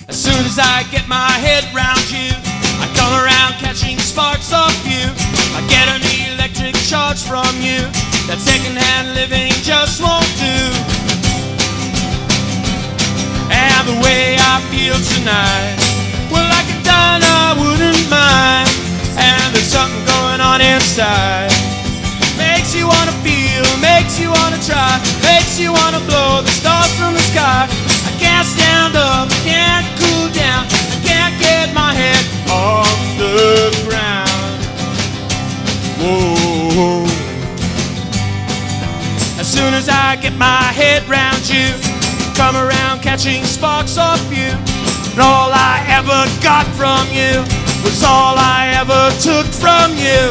As soon as I get my head round you, I come around catching sparks off you. I get an electric charge from you. That secondhand living just won't do. And the way I feel tonight, well, like a dime I wouldn't mind. And there's something going on inside. Makes you wanna feel, makes you wanna try, makes you wanna blow the stars from the sky. I can't stand up, I can't cool down, I can't get my head off the ground. Whoa. As soon as I get my head round you, come around catching sparks off you. And all I ever got from you was all I ever took from you.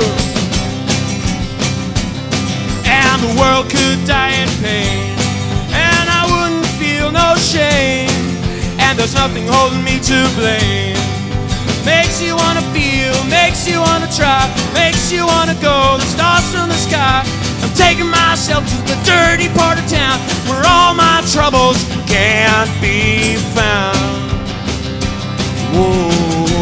And the world could die in pain, and I wouldn't feel no shame. And there's nothing holding me to blame. Makes you wanna feel, makes you wanna try, makes you wanna go the stars from the sky. I'm taking myself to the dirty part of town where all my troubles can't be found. Whoa.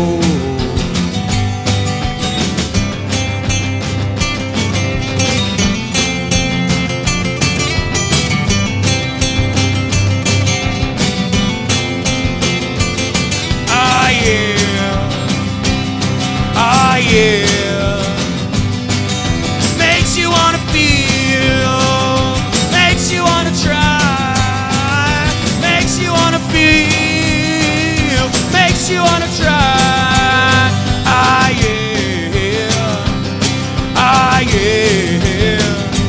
Yeah, makes you wanna feel, makes you wanna try, makes you wanna feel, makes you wanna try. Ah yeah, ah yeah.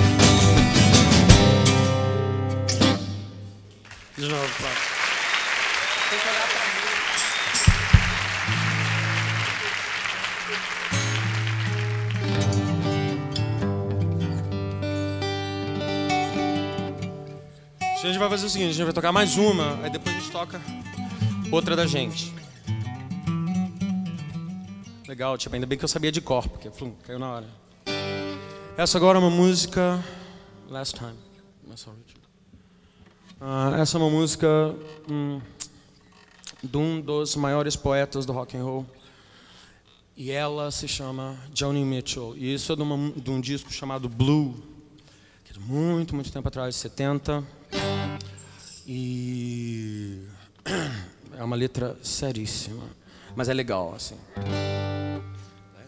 De novo, pronto. Tem que olhar pra mim. A gente vai fazer o seguinte, a gente vai tocar mais uma, aí depois a gente toca outra da gente. Legal, tipo, ainda bem que eu sabia de cor, porque caiu na hora. Essa agora é uma música... Last Time. Essa é uma música de um dos maiores poetas do rock and roll. E ela se chama Joni Mitchell. E isso é de um disco chamado Blue, que é de muito, muito tempo atrás, 70. E é uma letra seríssima, mas é legal, assim.